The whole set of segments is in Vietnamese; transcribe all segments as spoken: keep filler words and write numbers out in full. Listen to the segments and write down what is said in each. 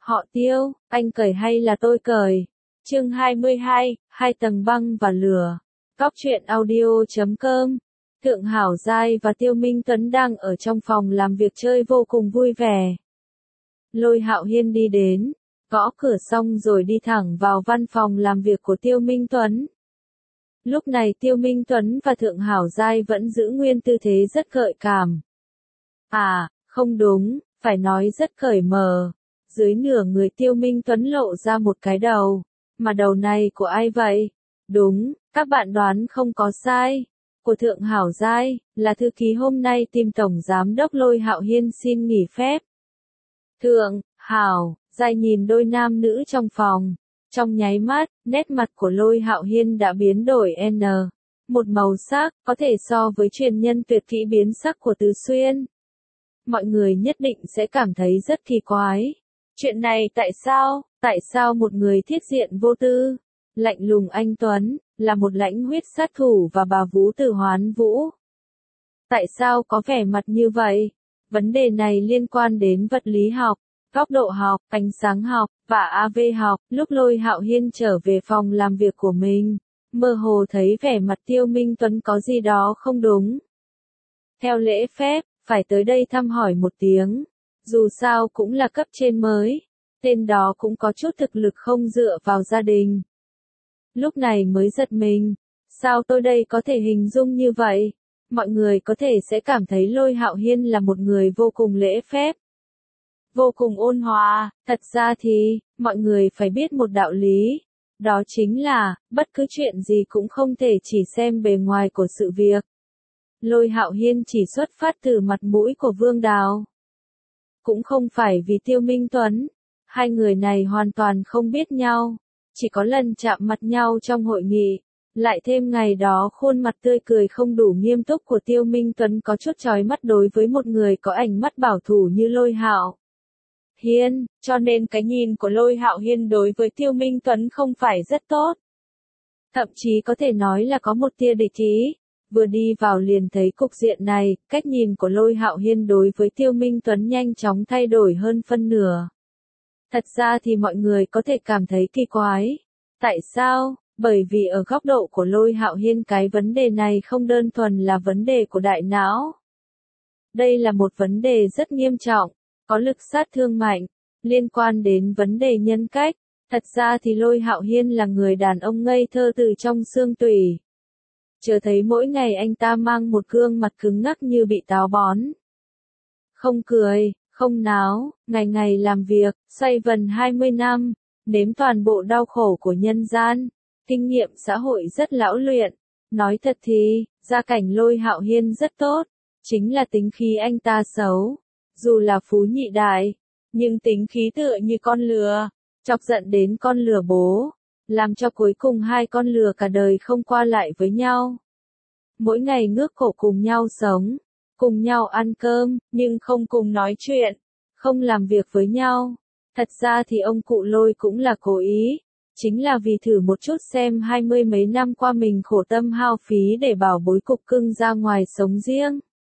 Họ Tiêu, anh cởi hay là tôi cởi? Chương hai mươi hai, hai tầng băng và lửa. Góc truyện audio chấm com. Thượng Hảo Giai và Tiêu Minh Tuấn đang ở trong phòng làm việc chơi vô cùng vui vẻ. Lôi Hạo Hiên đi đến, gõ cửa xong rồi đi thẳng vào văn phòng làm việc của Tiêu Minh Tuấn. Lúc này Tiêu Minh Tuấn và Thượng Hảo Giai vẫn giữ nguyên tư thế rất gợi cảm. À, không đúng, phải nói rất cởi mở. Dưới nửa người Tiêu Minh Tuấn lộ ra một cái đầu. Mà đầu này của ai vậy? Đúng, các bạn đoán không có sai. Của Thượng Hảo Giai, là thư ký hôm nay tìm Tổng Giám đốc Lôi Hạo Hiên xin nghỉ phép. Thượng, Hảo, Giai nhìn đôi nam nữ trong phòng. Trong nháy mắt, nét mặt của Lôi Hạo Hiên đã biến đổi N. Một màu sắc, có thể so với truyền nhân tuyệt kỹ biến sắc của Từ Xuyên. Mọi người nhất định sẽ cảm thấy rất kỳ quái. Chuyện này tại sao, tại sao một người thiết diện vô tư, lạnh lùng anh Tuấn, là một lãnh huyết sát thủ và bà Vũ Tử Hoán Vũ? Tại sao có vẻ mặt như vậy? Vấn đề này liên quan đến vật lý học, góc độ học, ánh sáng học, và a vê học. Lúc Lôi Hạo Hiên trở về phòng làm việc của mình, mơ hồ thấy vẻ mặt Tiêu Minh Tuấn có gì đó không đúng. Theo lễ phép, phải tới đây thăm hỏi một tiếng. Dù sao cũng là cấp trên mới, tên đó cũng có chút thực lực không dựa vào gia đình. Lúc này mới giật mình, sao tôi đây có thể hình dung như vậy? Mọi người có thể sẽ cảm thấy Lôi Hạo Hiên là một người vô cùng lễ phép, vô cùng ôn hòa. Thật ra thì, mọi người phải biết một đạo lý. Đó chính là, bất cứ chuyện gì cũng không thể chỉ xem bề ngoài của sự việc. Lôi Hạo Hiên chỉ xuất phát từ mặt mũi của Vương Đào. Cũng không phải vì Tiêu Minh Tuấn. Hai người này hoàn toàn không biết nhau. Chỉ có lần chạm mặt nhau trong hội nghị. Lại thêm ngày đó khuôn mặt tươi cười không đủ nghiêm túc của Tiêu Minh Tuấn có chút chói mắt đối với một người có ánh mắt bảo thủ như Lôi Hạo Hiên. Cho nên cái nhìn của Lôi Hạo Hiên đối với Tiêu Minh Tuấn không phải rất tốt. Thậm chí có thể nói là có một tia địch ý. Vừa đi vào liền thấy cục diện này, cách nhìn của Lôi Hạo Hiên đối với Tiêu Minh Tuấn nhanh chóng thay đổi hơn phân nửa. Thật ra thì mọi người có thể cảm thấy kỳ quái. Tại sao? Bởi vì ở góc độ của Lôi Hạo Hiên cái vấn đề này không đơn thuần là vấn đề của đại não. Đây là một vấn đề rất nghiêm trọng, có lực sát thương mạnh, liên quan đến vấn đề nhân cách. Thật ra thì Lôi Hạo Hiên là người đàn ông ngây thơ từ trong xương tủy. Chờ thấy mỗi ngày anh ta mang một gương mặt cứng ngắc như bị táo bón. Không cười, không náo, ngày ngày làm việc, xoay vần hai mươi năm, nếm toàn bộ đau khổ của nhân gian, kinh nghiệm xã hội rất lão luyện. Nói thật thì, gia cảnh Lôi Hạo Hiên rất tốt, chính là tính khí anh ta xấu. Dù là phú nhị đại, nhưng tính khí tựa như con lừa, chọc giận đến con lừa bố. Làm cho cuối cùng hai con lừa cả đời không qua lại với nhau. Mỗi ngày ngước cổ cùng nhau sống, cùng nhau ăn cơm, nhưng không cùng nói chuyện, không làm việc với nhau. Thật ra thì ông cụ Lôi cũng là cố ý, chính là vì thử một chút xem hai mươi mấy năm qua mình khổ tâm hao phí để bảo bối cục cưng ra ngoài sống riêng.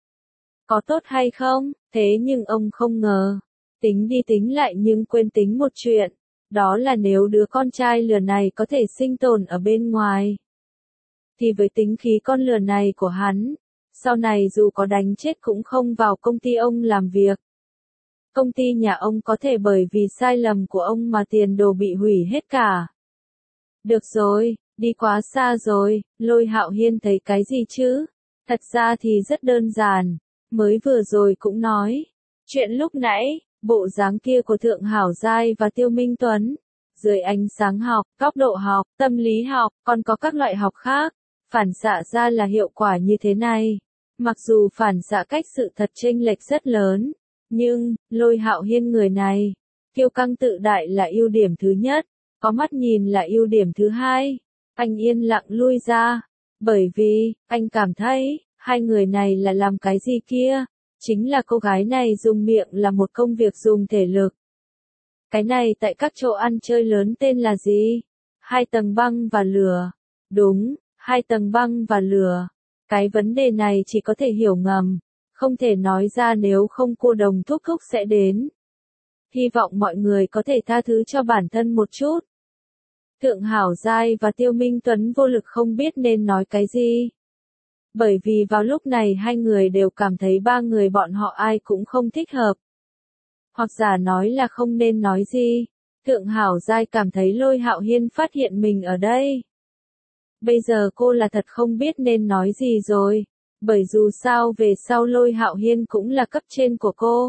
Có tốt hay không? Thế nhưng ông không ngờ, tính đi tính lại nhưng quên tính một chuyện. Đó là nếu đứa con trai lừa này có thể sinh tồn ở bên ngoài, thì với tính khí con lừa này của hắn, sau này dù có đánh chết cũng không vào công ty ông làm việc. Công ty nhà ông có thể bởi vì sai lầm của ông mà tiền đồ bị hủy hết cả. Được rồi, đi quá xa rồi. Lôi Hạo Hiên thấy cái gì chứ? Thật ra thì rất đơn giản, mới vừa rồi cũng nói. Chuyện lúc nãy, bộ dáng kia của Thượng Hảo Giai và Tiêu Minh Tuấn, dưới ánh sáng học, góc độ học, tâm lý học, còn có các loại học khác, phản xạ ra là hiệu quả như thế này. Mặc dù phản xạ cách sự thật chênh lệch rất lớn, nhưng, Lôi Hạo Hiên người này, kiêu căng tự đại là ưu điểm thứ nhất, có mắt nhìn là ưu điểm thứ hai. Anh yên lặng lui ra, bởi vì, anh cảm thấy, hai người này là làm cái gì kia? Chính là cô gái này dùng miệng là một công việc dùng thể lực. Cái này tại các chỗ ăn chơi lớn tên là gì? Hai tầng băng và lửa. Đúng, hai tầng băng và lửa. Cái vấn đề này chỉ có thể hiểu ngầm, không thể nói ra nếu không cô đồng thúc thúc sẽ đến. hy vọng mọi người có thể tha thứ cho bản thân một chút. Thượng Hảo Giai và Tiêu Minh Tuấn vô lực không biết nên nói cái gì. Bởi vì vào lúc này hai người đều cảm thấy ba người bọn họ ai cũng không thích hợp. Hoặc giả nói là không nên nói gì. Thượng Hảo Giai cảm thấy Lôi Hạo Hiên phát hiện mình ở đây. Bây giờ cô là thật không biết nên nói gì rồi. Bởi dù sao về sau Lôi Hạo Hiên cũng là cấp trên của cô.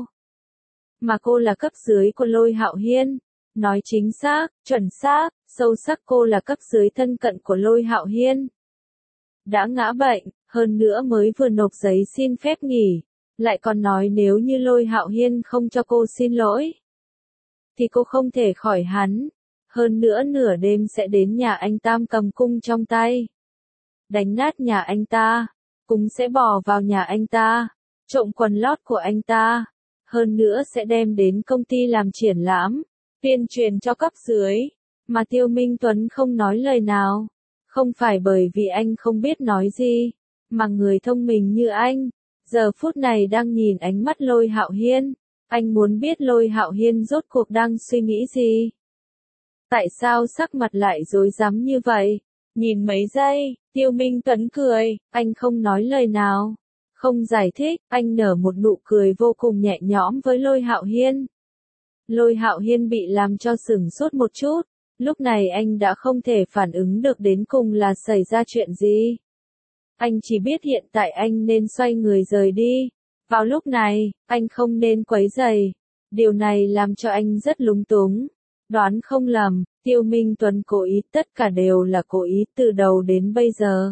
Mà cô là cấp dưới của Lôi Hạo Hiên. Nói chính xác, chuẩn xác, sâu sắc cô là cấp dưới thân cận của Lôi Hạo Hiên. Đã ngã bệnh, hơn nữa mới vừa nộp giấy xin phép nghỉ. Lại còn nói nếu như Lôi Hạo Hiên không cho cô xin lỗi, thì cô không thể khỏi hắn. Hơn nữa nửa đêm sẽ đến nhà anh Tam cầm cung trong tay. Đánh nát nhà anh ta. Cũng sẽ bò vào nhà anh ta. Trộm quần lót của anh ta. Hơn nữa sẽ đem đến công ty làm triển lãm. Tuyên truyền cho cấp dưới. Mà Tiêu Minh Tuấn không nói lời nào. Không phải bởi vì anh không biết nói gì. Mà người thông minh như anh. Giờ phút này đang nhìn ánh mắt Lôi Hạo Hiên. Anh muốn biết Lôi Hạo Hiên rốt cuộc đang suy nghĩ gì. Tại sao sắc mặt lại rối rắm như vậy? Nhìn mấy giây, Tiêu Minh Tuấn cười, anh không nói lời nào. Không giải thích, anh nở một nụ cười vô cùng nhẹ nhõm với Lôi Hạo Hiên. Lôi Hạo Hiên bị làm cho sửng sốt một chút. Lúc này anh đã không thể phản ứng được đến cùng là xảy ra chuyện gì. Anh chỉ biết hiện tại anh nên xoay người rời đi. Vào lúc này, anh không nên quấy rầy. Điều này làm cho anh rất lúng túng. Đoán không lầm, Tiêu Minh Tuấn cố ý, tất cả đều là cố ý từ đầu đến bây giờ.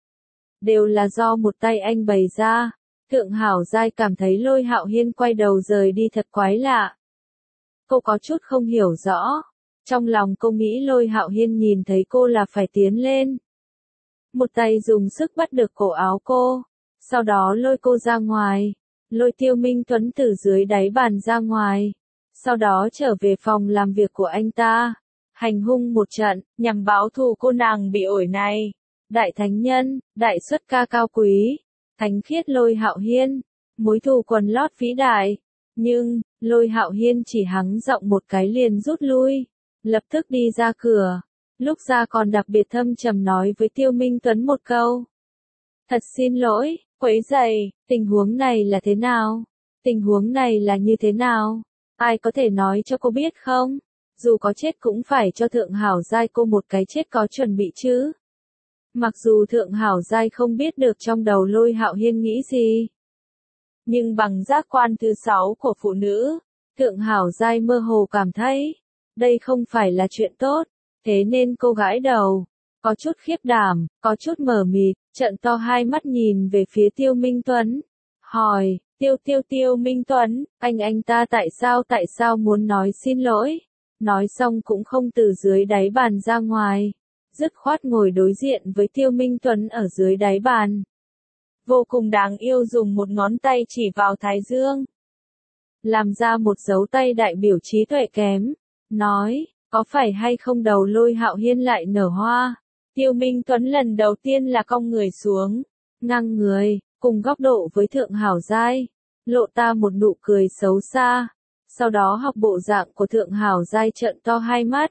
Đều là do một tay anh bày ra. Thượng Hảo Giai cảm thấy Lôi Hạo Hiên quay đầu rời đi thật quái lạ. Cô có chút không hiểu rõ. Trong lòng cô nghĩ Lôi Hạo Hiên nhìn thấy cô là phải tiến lên. Một tay dùng sức bắt được cổ áo cô. Sau đó lôi cô ra ngoài. Lôi Tiêu Minh Tuấn từ dưới đáy bàn ra ngoài. Sau đó trở về phòng làm việc của anh ta. Hành hung một trận, nhằm báo thù cô nàng bị ổi này. Đại thánh nhân, đại xuất ca cao quý. Thánh khiết Lôi Hạo Hiên. Mối thù quần lót vĩ đại. Nhưng, Lôi Hạo Hiên chỉ hắng giọng một cái liền rút lui. Lập tức đi ra cửa. Lúc ra còn đặc biệt thâm trầm nói với Tiêu Minh Tuấn một câu. Thật xin lỗi, quấy rầy, tình huống này là thế nào? Tình huống này là như thế nào? Ai có thể nói cho cô biết không? Dù có chết cũng phải cho Thượng Hảo Giai cô một cái chết có chuẩn bị chứ. Mặc dù Thượng Hảo Giai không biết được trong đầu Lôi Hạo Hiên nghĩ gì. Nhưng bằng giác quan thứ sáu của phụ nữ, Thượng Hảo Giai mơ hồ cảm thấy, đây không phải là chuyện tốt, thế nên cô gãi đầu, có chút khiếp đảm, có chút mờ mịt, trợn to hai mắt nhìn về phía Tiêu Minh Tuấn, hỏi, tiêu tiêu tiêu Minh Tuấn, anh anh ta tại sao tại sao muốn nói xin lỗi, nói xong cũng không từ dưới đáy bàn ra ngoài, dứt khoát ngồi đối diện với Tiêu Minh Tuấn ở dưới đáy bàn. Vô cùng đáng yêu dùng một ngón tay chỉ vào thái dương. Làm ra một dấu tay đại biểu trí tuệ kém. Nói, có phải hay không đầu Lôi Hạo Hiên lại nở hoa. Tiêu Minh Tuấn lần đầu tiên là cong người xuống. Ngang người, cùng góc độ với Thượng Hảo Giai. Lộ ta một nụ cười xấu xa. Sau đó học bộ dạng của Thượng Hảo Giai trợn to hai mắt.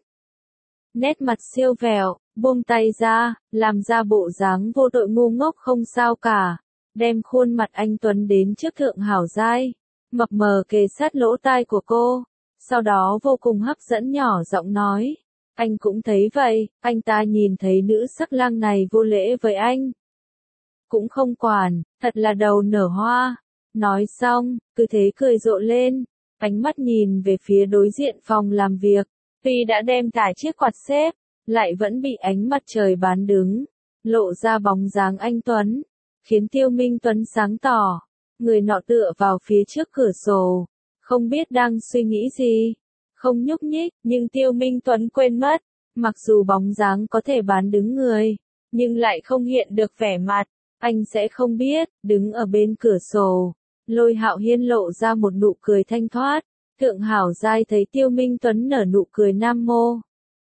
Nét mặt siêu vẹo, buông tay ra, làm ra bộ dáng vô tội ngu ngốc không sao cả. Đem khuôn mặt anh Tuấn đến trước Thượng Hảo Giai, mập mờ kề sát lỗ tai của cô, sau đó vô cùng hấp dẫn nhỏ giọng nói, anh cũng thấy vậy, anh ta nhìn thấy nữ sắc lang này vô lễ với anh. Cũng không quản, thật là đầu nở hoa. Nói xong, cứ thế cười rộ lên, ánh mắt nhìn về phía đối diện phòng làm việc, tuy đã đem tải chiếc quạt xếp, lại vẫn bị ánh mặt trời bán đứng, lộ ra bóng dáng anh Tuấn. Khiến Tiêu Minh Tuấn sáng tỏ, người nọ tựa vào phía trước cửa sổ, không biết đang suy nghĩ gì, không nhúc nhích, nhưng Tiêu Minh Tuấn quên mất, mặc dù bóng dáng có thể bán đứng người, nhưng lại không hiện được vẻ mặt, anh sẽ không biết, đứng ở bên cửa sổ, Lôi Hạo Hiên lộ ra một nụ cười thanh thoát, Thượng Hảo Giai thấy Tiêu Minh Tuấn nở nụ cười nam mô.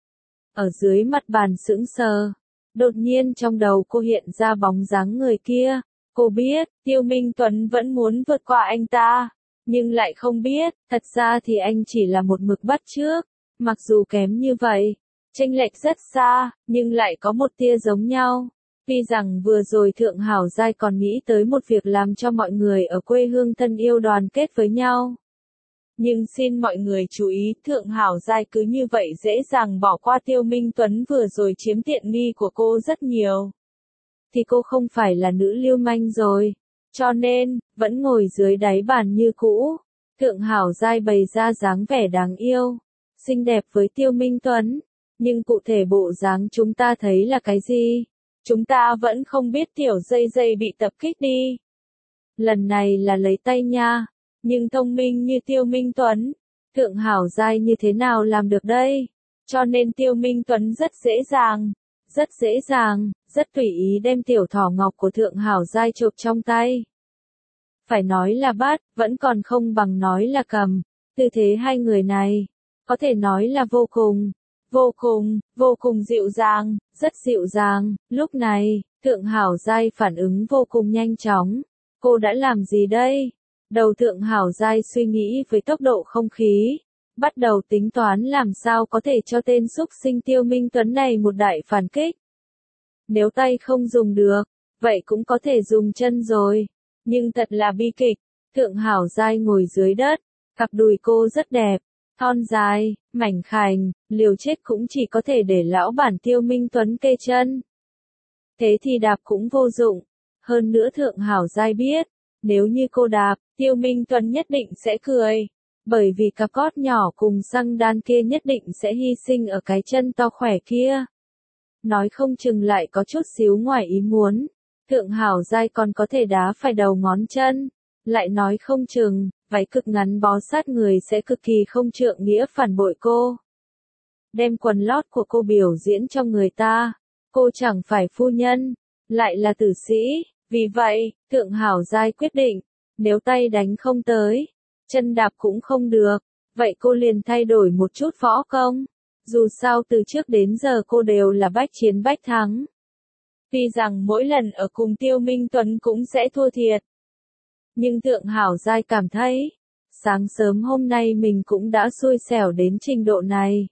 Ở dưới mặt bàn sững sờ. Đột nhiên trong đầu cô hiện ra bóng dáng người kia, cô biết, Tiêu Minh Tuấn vẫn muốn vượt qua anh ta, nhưng lại không biết, thật ra thì anh chỉ là một mực bắt chước, mặc dù kém như vậy, chênh lệch rất xa, nhưng lại có một tia giống nhau. Tuy rằng vừa rồi Thượng Hảo Giai còn nghĩ tới một việc làm cho mọi người ở quê hương thân yêu đoàn kết với nhau. Nhưng xin mọi người chú ý, Thượng Hảo Giai cứ như vậy dễ dàng bỏ qua Tiêu Minh Tuấn vừa rồi chiếm tiện nghi của cô rất nhiều. Thì cô không phải là nữ lưu manh rồi. Cho nên, vẫn ngồi dưới đáy bàn như cũ. Thượng Hảo Giai bày ra dáng vẻ đáng yêu, xinh đẹp với Tiêu Minh Tuấn. Nhưng cụ thể bộ dáng chúng ta thấy là cái gì? Chúng ta vẫn không biết tiểu dây dây bị tập kích đi. Lần này là lấy tay nha. Nhưng thông minh như Tiêu Minh Tuấn, Thượng Hảo Giai như thế nào làm được đây? Cho nên Tiêu Minh Tuấn rất dễ dàng, rất dễ dàng, rất tùy ý đem tiểu thỏ ngọc của Thượng Hảo Giai chộp trong tay. Phải nói là bắt, vẫn còn không bằng nói là cầm. Tư thế hai người này, có thể nói là vô cùng, vô cùng, vô cùng dịu dàng, rất dịu dàng. Lúc này, Thượng Hảo Giai phản ứng vô cùng nhanh chóng. Cô đã làm gì đây? Đầu Thượng Hảo Giai suy nghĩ với tốc độ không khí, bắt đầu tính toán làm sao có thể cho tên xúc sinh Tiêu Minh Tuấn này một đại phản kích. Nếu tay không dùng được, vậy cũng có thể dùng chân rồi. Nhưng thật là bi kịch, Thượng Hảo Giai ngồi dưới đất, cặp đùi cô rất đẹp, thon dài, mảnh khảnh, liều chết cũng chỉ có thể để lão bản Tiêu Minh Tuấn kê chân. Thế thì đạp cũng vô dụng. Hơn nữa Thượng Hảo Giai biết, nếu như cô đạp, Tiêu Minh Tuấn nhất định sẽ cười. Bởi vì cặp cót nhỏ cùng xăng đan kia nhất định sẽ hy sinh ở cái chân to khỏe kia. Nói không chừng lại có chút xíu ngoài ý muốn. Thượng Hảo Giai còn có thể đá phải đầu ngón chân. Lại nói không chừng, váy cực ngắn bó sát người sẽ cực kỳ không trượng nghĩa phản bội cô. Đem quần lót của cô biểu diễn cho người ta. Cô chẳng phải phu nhân, lại là tử sĩ. Vì vậy, Thượng Hảo Giai quyết định, nếu tay đánh không tới, chân đạp cũng không được, vậy cô liền thay đổi một chút võ công. Dù sao từ trước đến giờ cô đều là bách chiến bách thắng. Tuy rằng mỗi lần ở cùng Tiêu Minh Tuấn cũng sẽ thua thiệt. Nhưng Thượng Hảo Giai cảm thấy, sáng sớm hôm nay mình cũng đã xui xẻo đến trình độ này.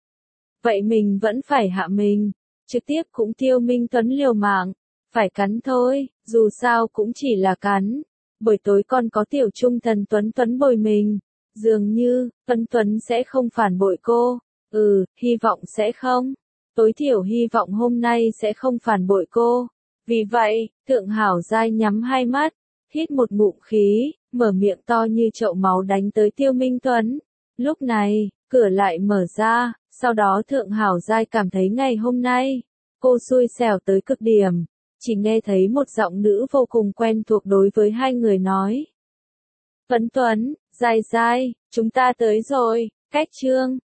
Vậy mình vẫn phải hạ mình, trực tiếp cũng Tiêu Minh Tuấn liều mạng. Phải cắn thôi, dù sao cũng chỉ là cắn. Buổi tối còn có tiểu trung thần Tuấn Tuấn bồi mình. Dường như, Tuấn Tuấn sẽ không phản bội cô. Ừ, hy vọng sẽ không. Tối thiểu hy vọng hôm nay sẽ không phản bội cô. Vì vậy, Thượng Hảo Giai nhắm hai mắt, hít một ngụm khí, mở miệng to như chậu máu đánh tới Tiêu Minh Tuấn. Lúc này, cửa lại mở ra, sau đó Thượng Hảo Giai cảm thấy ngày hôm nay, cô xui xẻo tới cực điểm. Chỉ nghe thấy một giọng nữ vô cùng quen thuộc đối với hai người nói. Tuấn Tuấn, Giai Giai, chúng ta tới rồi, cách chương.